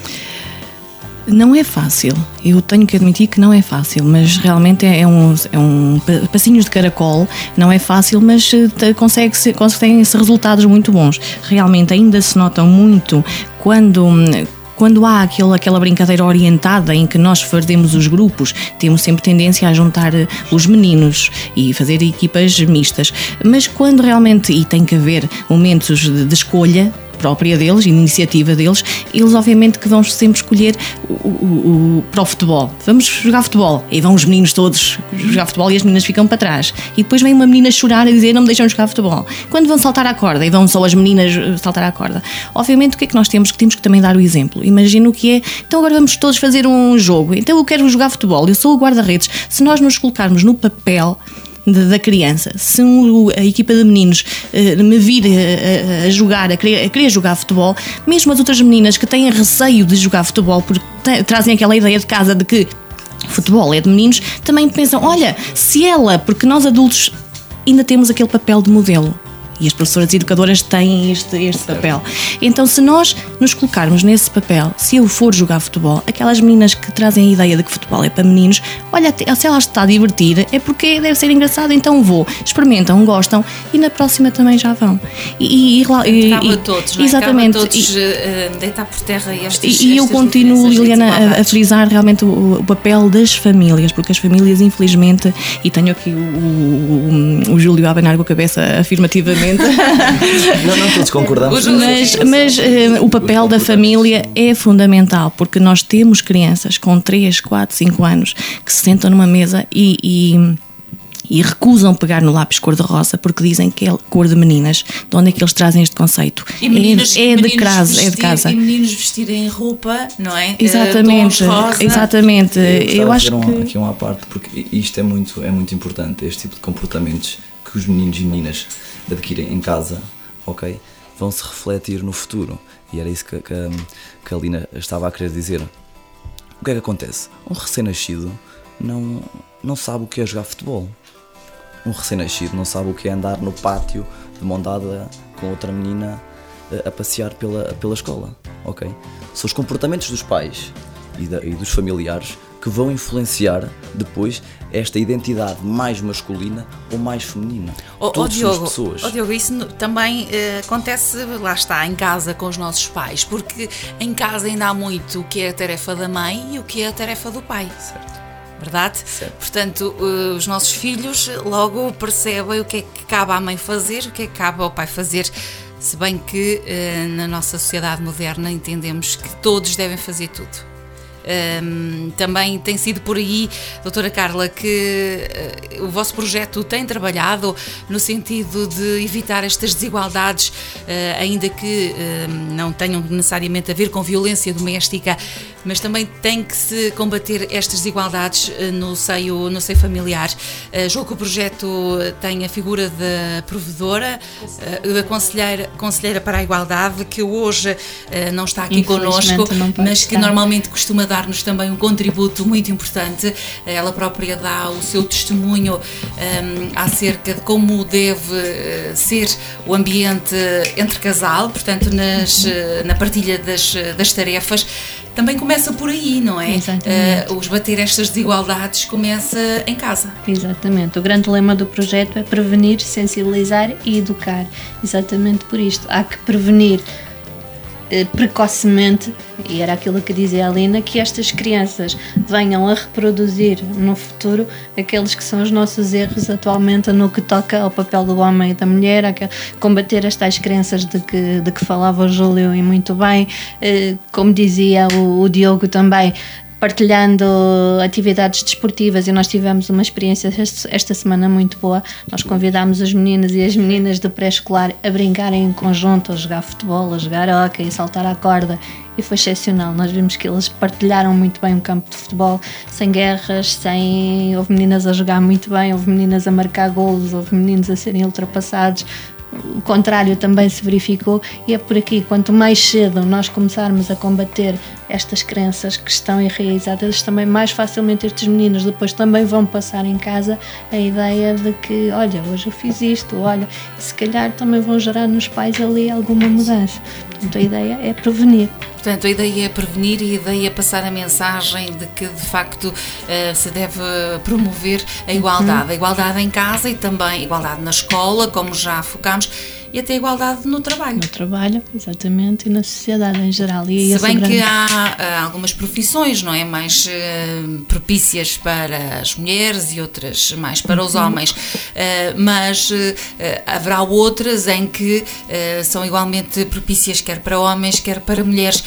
Não é fácil, eu tenho que admitir que não é fácil, mas realmente é um, é um passinhos de caracol, não é fácil, mas consegue-se, conseguem-se resultados muito bons. Realmente ainda se notam muito quando... Quando há aquela, aquela brincadeira orientada em que nós fazemos os grupos, temos sempre tendência a juntar os meninos e fazer equipas mistas. Mas quando realmente, e tem que haver momentos de, de escolha própria deles, iniciativa deles, eles obviamente que vão sempre escolher o, o, o, para o futebol. Vamos jogar futebol. E vão os meninos todos jogar futebol e as meninas ficam para trás. E depois vem uma menina chorar e dizer não me deixam jogar futebol. Quando vão saltar à corda e vão só as meninas saltar à corda. Obviamente o que é que nós temos? Que temos que também dar o exemplo. Imagina o que é, então agora vamos todos fazer um jogo. Então eu quero jogar futebol, eu sou o guarda-redes. Se nós nos colocarmos no papel da criança, se a equipa de meninos uh, me vir a, a, a jogar, a querer, a querer jogar futebol, mesmo as outras meninas que têm receio de jogar futebol porque te, trazem aquela ideia de casa de que futebol é de meninos, também pensam, olha, se ela, porque nós adultos ainda temos aquele papel de modelo e as professoras educadoras têm este, este papel. Então, se nós nos colocarmos nesse papel, se eu for jogar futebol, aquelas meninas que trazem a ideia de que futebol é para meninos, olha, se ela está a divertir, é porque deve ser engraçado, então vou. Experimentam, gostam e na próxima também já vão. E, e, e, Acaba todos, não é? Exatamente. Acaba todos uh, deitar por terra estes, E, e eu continuo, Liliana, a, a frisar realmente o, o papel das famílias, porque as famílias, infelizmente, e tenho aqui o, o, o Júlio a abanar com a cabeça afirmativamente. Não, não todos concordamos. Mas, mas uh, o papel da família é fundamental, porque nós temos crianças com três, quatro, cinco anos que se sentam numa mesa e, e, e recusam pegar no lápis cor-de-rosa porque dizem que é cor de meninas. De onde é que eles trazem este conceito? E meninos, é, é, de casa, vestir, é de casa. E meninos vestirem roupa, não é? Exatamente, rosa. Exatamente. Eu, eu acho um, que aqui uma parte, porque isto é muito, é muito importante, este tipo de comportamentos que os meninos e meninas adquirem em casa, ok? Vão se refletir no futuro. E era isso que, que, que a Lina estava a querer dizer. O que é que acontece? Um recém-nascido não, não sabe o que é jogar futebol. Um recém-nascido não sabe o que é andar no pátio de mão dada com outra menina a, a passear pela, pela escola, ok? São os comportamentos dos pais e, da, e dos familiares que vão influenciar depois esta identidade mais masculina ou mais feminina. Oh, Todos oh, Diogo, somos pessoas. Oh, Diogo, isso no, também uh, acontece, lá está, em casa com os nossos pais, porque em casa ainda há muito o que é a tarefa da mãe e o que é a tarefa do pai. Certo. Verdade? Certo. Portanto, uh, os nossos filhos logo percebem o que é que cabe à mãe fazer, o que é que cabe ao pai fazer. Se bem que uh, na nossa sociedade moderna entendemos que todos devem fazer tudo. Um, também tem sido por aí, doutora Carla, que uh, o vosso projeto tem trabalhado no sentido de evitar estas desigualdades, uh, ainda que uh, não tenham necessariamente a ver com violência doméstica, mas também tem que se combater estas desigualdades uh, no seio, no seio familiar. Uh, julgo que o projeto tem a figura da provedora, uh, da conselheira, conselheira para a igualdade, que hoje uh, não está aqui connosco, mas que normalmente costuma dar-nos também um contributo muito importante. Ela própria dá o seu testemunho um, acerca de como deve uh, ser o ambiente entre casal, portanto nas, uh, na partilha das, das tarefas. Também começa por aí, não é? Exatamente. Uh, os bater estas desigualdades começa em casa. Exatamente. O grande lema do projeto é prevenir, sensibilizar e educar. Exatamente por isto. Há que prevenir precocemente, e era aquilo que dizia a Alina, que estas crianças venham a reproduzir no futuro aqueles que são os nossos erros atualmente no que toca ao papel do homem e da mulher, a combater as tais crenças de que, de que falava o Júlio e muito bem, como dizia o, o Diogo também, partilhando atividades desportivas, e nós tivemos uma experiência esta semana muito boa. Nós convidámos os meninos e as meninas do pré-escolar a brincarem em conjunto, a jogar futebol, a jogar hóquei, a saltar à corda, e foi excepcional. Nós vimos que eles partilharam muito bem um campo de futebol, sem guerras, sem... houve meninas a jogar muito bem, houve meninas a marcar golos, houve meninos a serem ultrapassados. O contrário também se verificou, e é por aqui, quanto mais cedo nós começarmos a combater estas crenças que estão enraizadas, também mais facilmente estes meninos depois também vão passar em casa a ideia de que, olha, hoje eu fiz isto, olha, se calhar também vão gerar nos pais ali alguma mudança. Portanto, a ideia é prevenir. Portanto, a ideia é prevenir e a ideia é passar a mensagem de que, de facto, uh, se deve promover a igualdade. Uhum. A igualdade em casa e também a igualdade na escola, como já focámos, e até a igualdade no trabalho. No trabalho, exatamente, e na sociedade em geral. E se bem grande... que há, há algumas profissões, não é, mais uh, propícias para as mulheres e outras mais para os homens, uh, mas uh, haverá outras em que uh, são igualmente propícias quer para homens, quer para mulheres.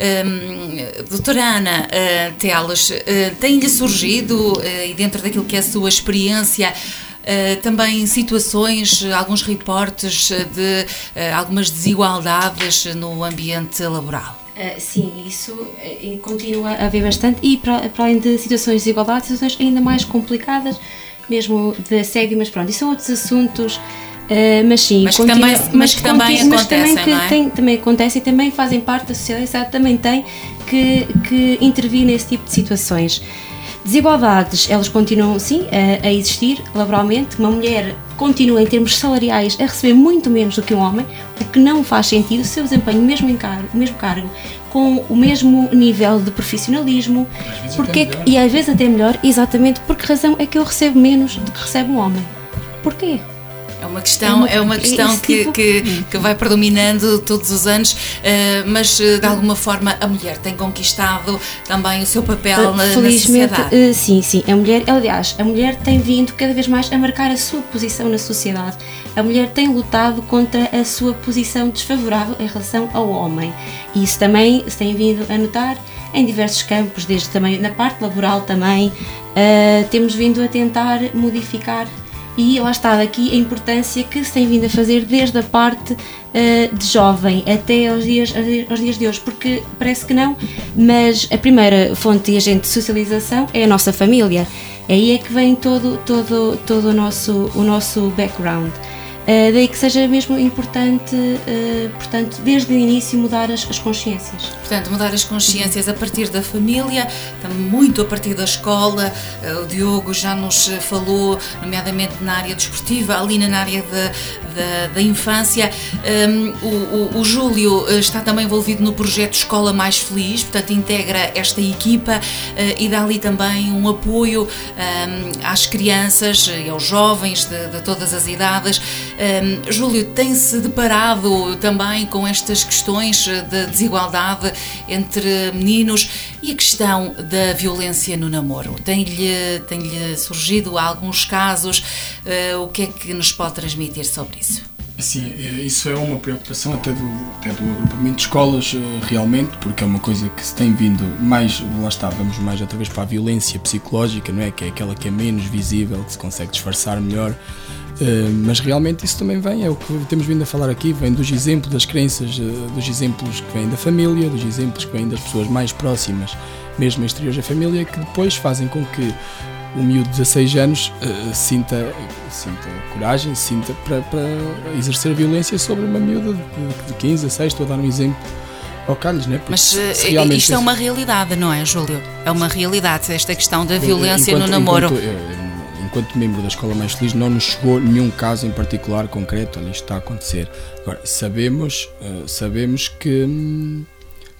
Um, doutora Ana uh, Teles, uh, tem-lhe surgido, uh, e dentro daquilo que é a sua experiência, Uh, também situações, alguns reportes de uh, algumas desigualdades no ambiente laboral? Uh, sim, isso uh, continua a haver bastante, e para, para além de situações de desigualdade, situações ainda mais complicadas, mesmo de assédio, mas pronto, isso são outros assuntos, uh, mas sim, mas que continua, também, mas mas que também continua, acontecem, mas também, não é? que tem, também acontecem e também fazem parte da sociedade, também tem que, que intervir nesse tipo de situações. Desigualdades, elas continuam sim a, a existir laboralmente. Uma mulher continua em termos salariais a receber muito menos do que um homem, o que não faz sentido. O seu desempenho, mesmo em cargo, o mesmo cargo, com o mesmo nível de profissionalismo, porque é que, e às vezes até melhor, exatamente por que razão é que eu recebo menos do que recebe um homem? Porquê? É uma questão, é uma questão que, tipo... que, que vai predominando todos os anos, uh, mas de alguma forma a mulher tem conquistado também o seu papel na, Felizmente, na sociedade. Uh, sim, sim. A mulher, aliás, a mulher tem vindo cada vez mais a marcar a sua posição na sociedade. A mulher tem lutado contra a sua posição desfavorável em relação ao homem. E isso também se tem vindo a notar em diversos campos, desde também na parte laboral também. Uh, temos vindo a tentar modificar. E lá está daqui a importância que se tem vindo a fazer desde a parte uh, de jovem até aos dias, aos dias de hoje, porque parece que não, mas a primeira fonte de agente de socialização é a nossa família. Aí é que vem todo, todo, todo o, nosso, o nosso background. Uh, daí que seja mesmo importante, uh, portanto, desde o início mudar as, as consciências. Portanto, mudar as consciências a partir da família, muito a partir da escola. Uh, o Diogo já nos falou, nomeadamente na área desportiva, a Alina na área da, da, da infância. Um, o, o, o Júlio está também envolvido no projeto Escola Mais Feliz, portanto, integra esta equipa uh, e dá ali também um apoio um, às crianças e aos jovens de, de todas as idades. Um, Júlio, tem-se deparado também com estas questões de desigualdade entre meninos e a questão da violência no namoro? Tem-lhe, tem-lhe surgido alguns casos? Uh, o que é que nos pode transmitir sobre isso? Sim, isso é uma preocupação até do, até do agrupamento de escolas, realmente, porque é uma coisa que se tem vindo mais, lá está, vamos mais outra vez para a violência psicológica, não é? Que é aquela que é menos visível, que se consegue disfarçar melhor. Uh, mas realmente isso também vem, é o que temos vindo a falar aqui, vem dos exemplos, das crenças, uh, dos exemplos que vêm da família, dos exemplos que vêm das pessoas mais próximas, mesmo exteriores da família, que depois fazem com que o miúdo de dezasseis anos uh, sinta, sinta coragem, sinta para, para exercer violência sobre uma miúda de, de quinze, dezasseis, estou a dar um exemplo ao calhos, não é? Porque mas se, se realmente isto é uma realidade, não é, Júlio? É uma realidade esta questão da violência enquanto, no namoro. Enquanto, enquanto membro da Escola Mais Feliz, não nos chegou nenhum caso em particular concreto, olha, isto está a acontecer. Agora, sabemos, uh, sabemos que,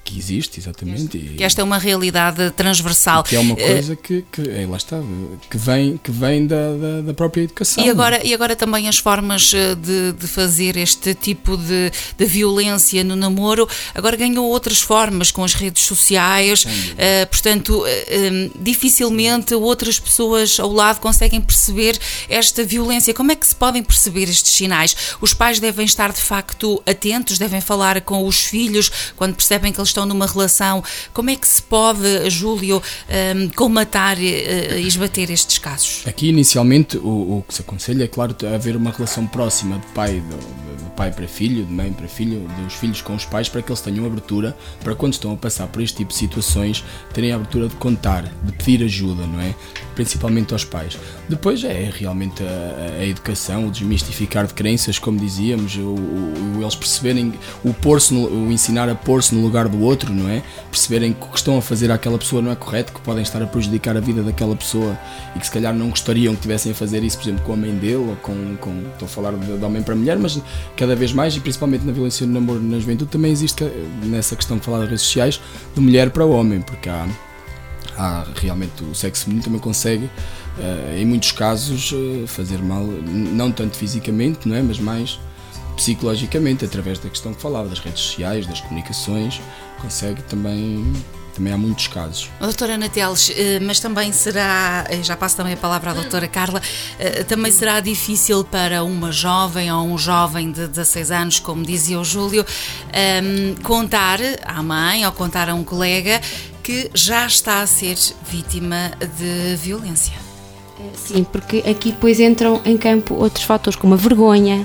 que existe, exatamente. E, que esta é uma realidade transversal. Que é uma coisa que, que é, lá está, que vem, que vem da, da, da própria educação. E agora, e agora também as formas de, de fazer este tipo de, de violência no namoro, agora ganham outras formas com as redes sociais, uh, portanto, uh, dificilmente outras pessoas ao lado conseguem perceber esta violência. Como é que se podem perceber estes sinais? Os pais devem estar de facto atentos, devem falar com os filhos quando percebem que eles estão numa relação. Como é que se pode, Júlio, um, colmatar e esbater estes casos? Aqui, inicialmente, o, o que se aconselha é, claro, haver uma relação próxima de pai, de, de pai para filho, de mãe para filho, dos filhos com os pais, para que eles tenham abertura, para quando estão a passar por este tipo de situações, terem a abertura de contar, de pedir ajuda, não é? Principalmente aos pais. Depois é realmente a, a educação, o desmistificar de crenças, como dizíamos, o, o, eles perceberem, o, pôr-se no, o ensinar a pôr-se no lugar do outro, não é? Perceberem que o que estão a fazer àquela pessoa não é correto, que podem estar a prejudicar a vida daquela pessoa e que se calhar não gostariam que tivessem a fazer isso, por exemplo, com a mãe dele, ou com, com estou a falar de, de homem para mulher, mas cada vez mais, e principalmente na violência no namoro na juventude, também existe nessa questão de falar das redes sociais, de mulher para homem, porque há, há realmente o sexo feminino também consegue, uh, em muitos casos, uh, fazer mal, não tanto fisicamente, não é, mas mais psicologicamente, através da questão que falava, das redes sociais, das comunicações, consegue também... Também há muitos casos. A doutora Ana Teles, mas também será, já passo também a palavra à doutora Carla, também será difícil para uma jovem ou um jovem de dezasseis anos, como dizia o Júlio, contar à mãe ou contar a um colega que já está a ser vítima de violência. Sim, porque aqui depois entram em campo outros fatores, como a vergonha,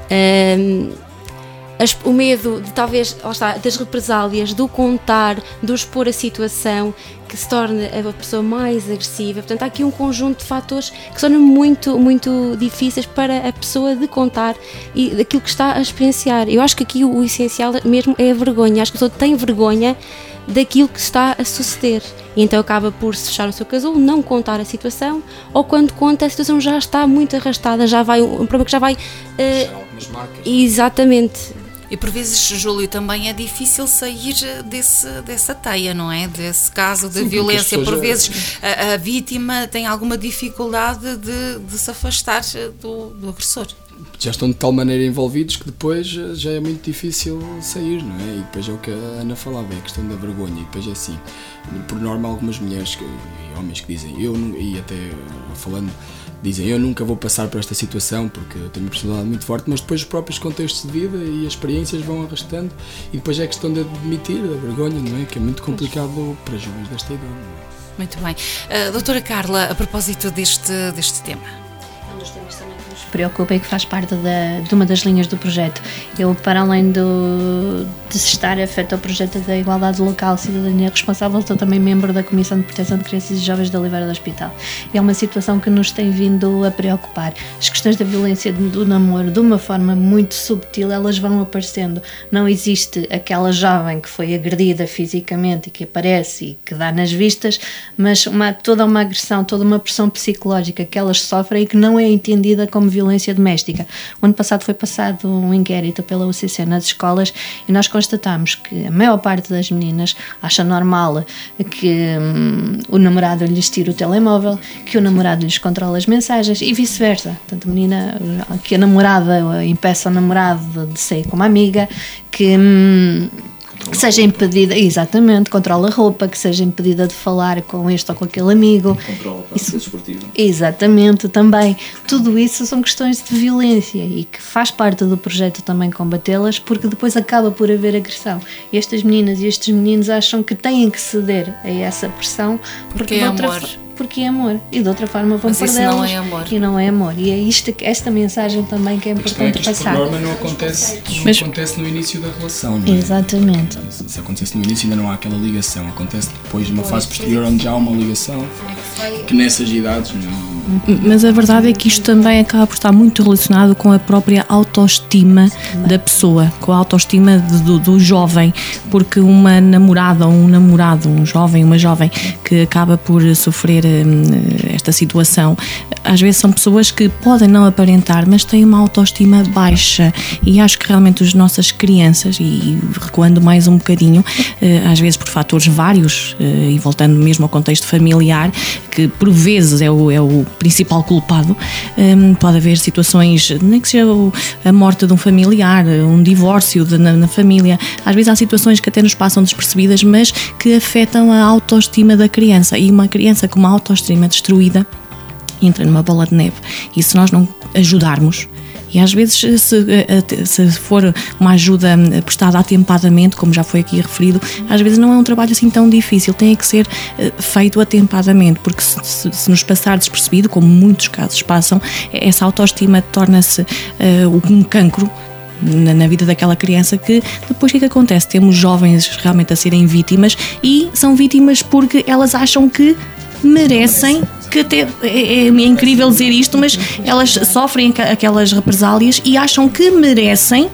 um, As, o medo de talvez, lá está, das represálias, do contar, do expor a situação, que se torne a pessoa mais agressiva. Portanto, há aqui um conjunto de fatores que são muito, muito difíceis para a pessoa de contar e daquilo que está a experienciar. Eu acho que aqui o, o essencial mesmo é a vergonha. Acho que a pessoa tem vergonha daquilo que está a suceder. E então acaba por se fechar no seu casulo, não contar a situação, ou quando conta a situação já está muito arrastada, já vai um problema que já vai... Uh, algumas marcas. Exatamente. E por vezes, Júlio, também é difícil sair desse, dessa teia, não é? Desse caso de Sim, violência. Por vezes a, a vítima tem alguma dificuldade de, de se afastar do, do agressor. Já estão de tal maneira envolvidos que depois já é muito difícil sair, não é? E depois é o que a Ana falava, é a questão da vergonha. E depois é assim, por norma, algumas mulheres que, e homens que dizem, eu não, e até falando, dizem, eu nunca vou passar por esta situação porque eu tenho uma personalidade muito forte, mas depois os próprios contextos de vida e as experiências vão arrastando e depois é a questão de admitir a vergonha, não é? Que é muito complicado para jovens desta idade. Não é? Muito bem. Uh, doutora Carla, a propósito deste, deste tema. Um dos temas também que nos preocupa e que faz parte da, de uma das linhas do projeto. Eu, para além do, de estar afeto ao projeto da Igualdade Local Cidadania Responsável, sou também membro da Comissão de Proteção de Crianças e Jovens da Oliveira do Hospital. É uma situação que nos tem vindo a preocupar. As questões da violência do namoro, de uma forma muito subtil, elas vão aparecendo. Não existe aquela jovem que foi agredida fisicamente e que aparece e que dá nas vistas, mas uma, toda uma agressão, toda uma pressão psicológica que elas sofrem e que não é entendida como violência doméstica. O ano passado foi passado um inquérito pela U C C nas escolas e nós constatamos que a maior parte das meninas acha normal que hum, o namorado lhes tire o telemóvel, que o namorado lhes controla as mensagens e vice-versa. Portanto, a menina, que a namorada impeça o namorado de sair com uma amiga, que... Hum, que seja impedida, exatamente, controla a roupa, que seja impedida de falar com este ou com aquele amigo. Controla a prática desportiva. Exatamente, também. Tudo isso são questões de violência e que faz parte do projeto também combatê-las, porque depois acaba por haver agressão. E estas meninas e estes meninos acham que têm que ceder a essa pressão porque, porque é de outra amor. Fa- porque é amor. E de outra forma vão Mas isso perdê-las. não é amor. E não é amor. E é isto, esta mensagem também que é A questão é importante que isto, passar. por norma, não acontece, não Mas- acontece no início da relação, não é? Exatamente. Se, se acontece no início ainda não há aquela ligação, acontece depois numa fase posterior onde já há uma ligação, que nessas idades não... Mas a verdade é que isto também acaba por estar muito relacionado com a própria autoestima da pessoa, com a autoestima de, do, do jovem, porque uma namorada ou um namorado, um jovem, uma jovem que acaba por sofrer hum, esta situação, às vezes são pessoas que podem não aparentar, mas têm uma autoestima baixa, e acho que realmente as nossas crianças, e recuando mais um bocadinho, às vezes por fatores vários, e voltando mesmo ao contexto familiar, que por vezes é o, é o principal culpado, pode haver situações, nem que seja a morte de um familiar, um divórcio de, na, na família, às vezes há situações que até nos passam despercebidas, mas que afetam a autoestima da criança, e uma criança com uma autoestima destruída entra numa bola de neve, e se nós não ajudarmos, e às vezes se, se for uma ajuda prestada atempadamente, como já foi aqui referido, às vezes não é um trabalho assim tão difícil, tem que ser feito atempadamente, porque se, se, se nos passar despercebido, como muitos casos passam, essa autoestima torna-se uh, um cancro na, na vida daquela criança, que depois o que é que acontece? Temos jovens realmente a serem vítimas, e são vítimas porque elas acham que merecem, que até é, é incrível dizer isto, mas elas sofrem aquelas represálias e acham que merecem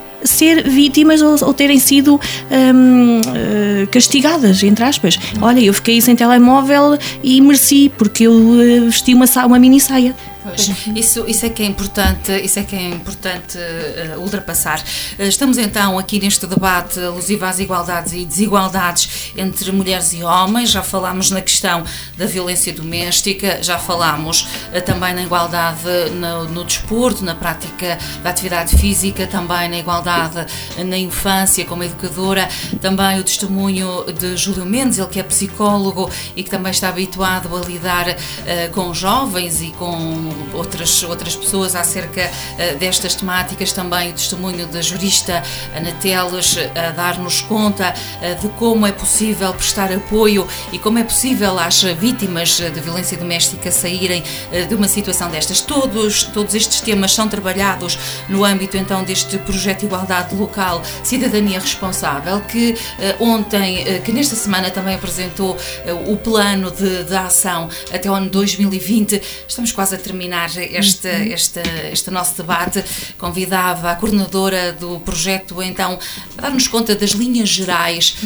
ser vítimas ou, ou terem sido hum, castigadas, entre aspas. Olha, eu fiquei sem telemóvel e mereci, porque eu vesti uma, uma mini saia. Pois, isso, isso é que é importante, isso é que é importante uh, ultrapassar. Uh, estamos então aqui neste debate alusivo às igualdades e desigualdades entre mulheres e homens. Já falámos na questão da violência doméstica, já falámos uh, também na igualdade no, no desporto, na prática da atividade física, também na igualdade na infância como educadora, também o testemunho de Júlio Mendes, ele que é psicólogo e que também está habituado a lidar uh, com jovens e com outras, outras pessoas acerca uh, destas temáticas, também o testemunho da jurista Ana Teles, a dar-nos conta uh, de como é possível prestar apoio e como é possível às vítimas de violência doméstica saírem uh, de uma situação destas. Todos, todos estes temas são trabalhados no âmbito então deste projeto Igualdade Local, Cidadania Responsável, que uh, ontem, uh, que nesta semana também apresentou uh, o plano de, de ação até o ano dois mil e vinte. Estamos quase a terminar este, este, este nosso debate. Convidava a coordenadora do projeto então a dar-nos conta das linhas gerais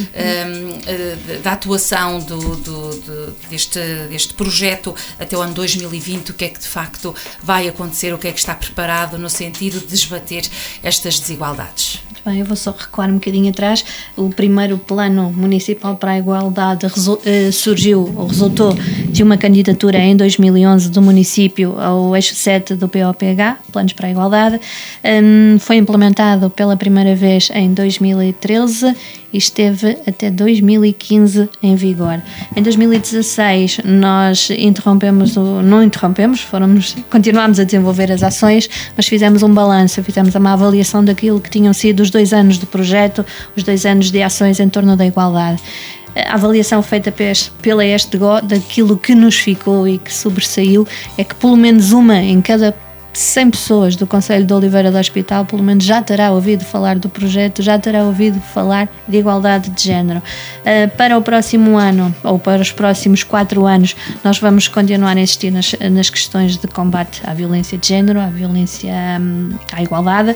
um, da atuação do, do, do, deste, deste projeto até o ano dois mil e vinte, o que é que de facto vai acontecer, o que é que está preparado no sentido de desbater estas desigualdades. Bem, eu vou só recuar um bocadinho atrás. O primeiro plano municipal para a igualdade surgiu, ou resultou de uma candidatura em dois mil e onze do município ao eixo sete do P O P H, Planos para a Igualdade. Um, foi implementado pela primeira vez em dois mil e treze e esteve até dois mil e quinze em vigor. Em dois mil e dezasseis nós interrompemos, o, não interrompemos, fomos, continuámos a desenvolver as ações, mas fizemos um balanço, fizemos uma avaliação daquilo que tinham sido os dois anos de projeto, os dois anos de ações em torno da igualdade. A avaliação feita pela ESTGO daquilo que nos ficou e que sobressaiu é que pelo menos uma em cada cem pessoas do Concelho de Oliveira do Hospital pelo menos já terá ouvido falar do projeto, já terá ouvido falar de igualdade de género. Uh, para o próximo ano, ou para os próximos quatro anos, nós vamos continuar a insistir nas, nas questões de combate à violência de género, à violência um, à igualdade.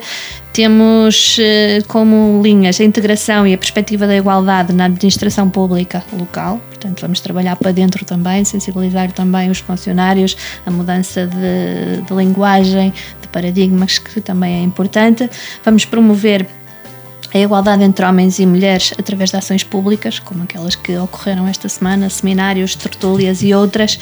Temos uh, como linhas a integração e a perspectiva da igualdade na administração pública local, portanto vamos trabalhar para dentro também, sensibilizar também os funcionários, a mudança de, de linguagem, de paradigmas, que também é importante. Vamos promover a igualdade entre homens e mulheres através de ações públicas, como aquelas que ocorreram esta semana, seminários, tertúlias e outras.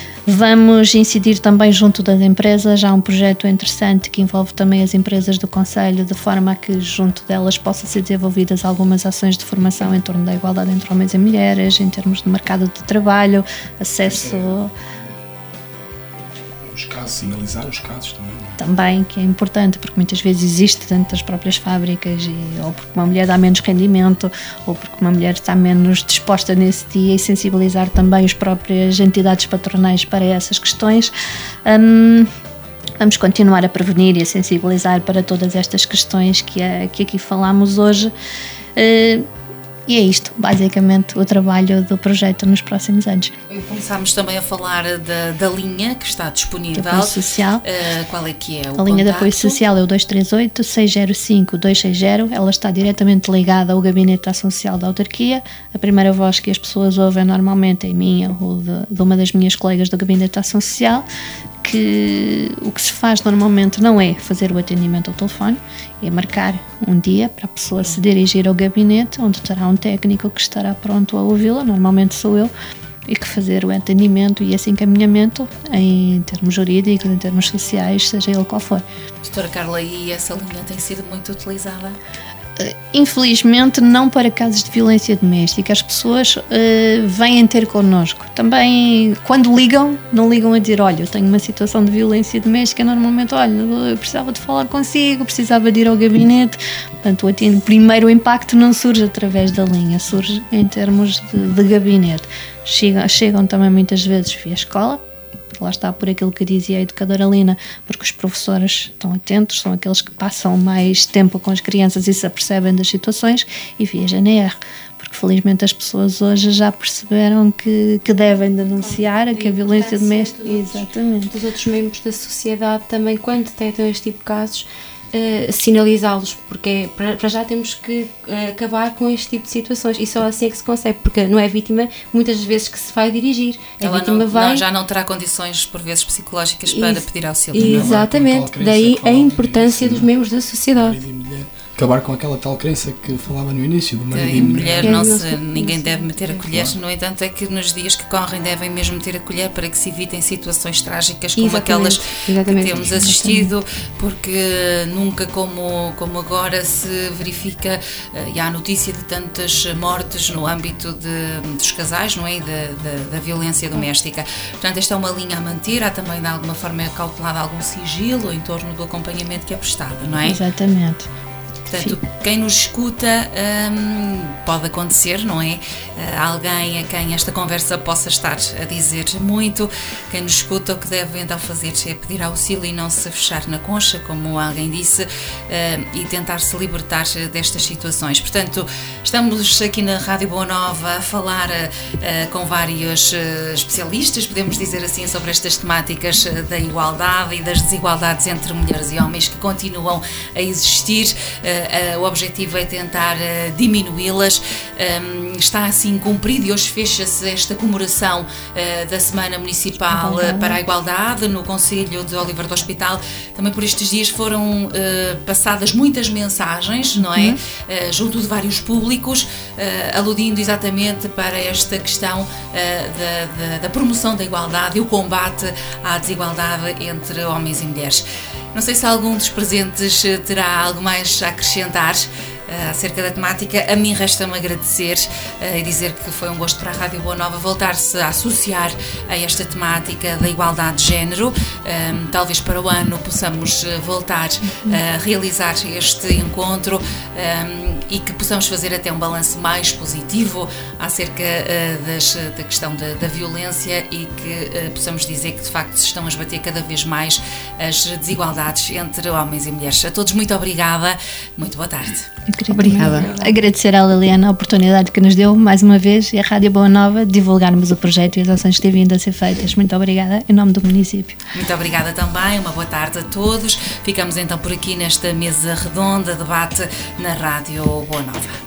Vamos incidir também junto das empresas. Há um projeto interessante que envolve também as empresas do Concelho, de forma a que junto delas possam ser desenvolvidas algumas ações de formação em torno da igualdade entre homens e mulheres, em termos de mercado de trabalho, acesso... Os casos, sinalizar os casos também. Também, que é importante, porque muitas vezes existe dentro das próprias fábricas, e, ou porque uma mulher dá menos rendimento, ou porque uma mulher está menos disposta nesse dia, e sensibilizar também as próprias entidades patronais para essas questões. Hum, vamos continuar a prevenir e a sensibilizar para todas estas questões que, é, que aqui falamos hoje. Uh, E é isto, basicamente, o trabalho do projeto nos próximos anos. Começámos também a falar da, da linha que está disponível. De apoio social. Uh, qual é que é o A contacto? linha de apoio social é o dois três oito, seis zero cinco, dois seis zero. Ela está diretamente ligada ao Gabinete de Ação Social da Autarquia. A primeira voz que as pessoas ouvem normalmente é minha ou de, de uma das minhas colegas do Gabinete de Ação Social, que o que se faz normalmente não é fazer o atendimento ao telefone, é marcar um dia para a pessoa se dirigir ao gabinete, onde terá um técnico que estará pronto a ouvi-la, normalmente sou eu, e que fazer o atendimento e esse encaminhamento em termos jurídicos, em termos sociais, seja ele qual for. Doutora Carla, e essa linha tem sido muito utilizada? Infelizmente não para casos de violência doméstica. As pessoas uh, vêm ter connosco. Também quando ligam, não ligam a dizer, olha, eu tenho uma situação de violência doméstica, normalmente, olha, eu precisava de falar consigo, precisava de ir ao gabinete. Portanto, o primeiro impacto não surge através da linha, surge em termos de, de gabinete. Chegam, chegam também muitas vezes via escola. Lá está por aquilo que dizia a educadora Lina, porque os professores estão atentos, são aqueles que passam mais tempo com as crianças e se apercebem das situações, e via G N R, porque felizmente as pessoas hoje já perceberam que, que devem denunciar que a violência doméstica... Exatamente. Os outros membros da sociedade também, quando detectam este tipo de casos, Uh, sinalizá-los, porque para, para já temos que uh, acabar com este tipo de situações, e só assim é que se consegue, porque não é a vítima muitas vezes que se vai dirigir, a Ela vítima não, vai... não, já não terá condições por vezes psicológicas para Isso, pedir auxílio. Exatamente, daí a importância dos membros da sociedade. Acabar com aquela tal crença que falava no início do marido e mulher, não se, não ninguém se, deve meter a colher, claro. No entanto é que nos dias que correm devem mesmo meter a colher para que se evitem situações trágicas como Exatamente, aquelas exatamente. que temos assistido, porque nunca como, como agora se verifica, e há a notícia de tantas mortes no âmbito de, dos casais, não é? E da, da, da violência doméstica. Portanto, esta é uma linha a manter, há também de alguma forma cautelado algum sigilo em torno do acompanhamento que é prestado, não é? Exatamente. Portanto, quem nos escuta, hum, pode acontecer, não é? Uh, alguém a quem esta conversa possa estar a dizer muito. Quem nos escuta, o que deve então fazer é pedir auxílio e não se fechar na concha, como alguém disse, uh, e tentar se libertar destas situações. Portanto, estamos aqui na Rádio Boa Nova a falar uh, com vários uh, especialistas, podemos dizer assim, sobre estas temáticas uh, da igualdade e das desigualdades entre mulheres e homens que continuam a existir. Uh, Uh, o objetivo é tentar uh, diminuí-las. Um, está assim cumprido e hoje fecha-se esta comemoração uh, da Semana Municipal uh, para a Igualdade no Concelho de Oliver do Hospital. Também por estes dias foram uh, passadas muitas mensagens, não é? Uh, junto de vários públicos, uh, aludindo exatamente para esta questão uh, da, da, da promoção da igualdade e o combate à desigualdade entre homens e mulheres. Não sei se algum dos presentes terá algo mais a acrescentar uh, acerca da temática. A mim resta-me agradecer uh, e dizer que foi um gosto para a Rádio Boa Nova voltar-se a associar a esta temática da igualdade de género. Um, talvez para o ano possamos voltar a realizar este encontro um, e que possamos fazer até um balanço mais positivo acerca uh, das, da questão da, da violência e que uh, possamos dizer que de facto se estão a esbater cada vez mais as desigualdades entre homens e mulheres. A todos muito obrigada, muito boa tarde. Obrigada. Agradecer à Liliana a oportunidade que nos deu mais uma vez e à Rádio Boa Nova divulgarmos o projeto e as ações que têm vindo a ser feitas. Muito obrigada em nome do município. Muito obrigada também, uma boa tarde a todos. Ficamos então por aqui nesta mesa redonda, debate na Rádio Boa Nova.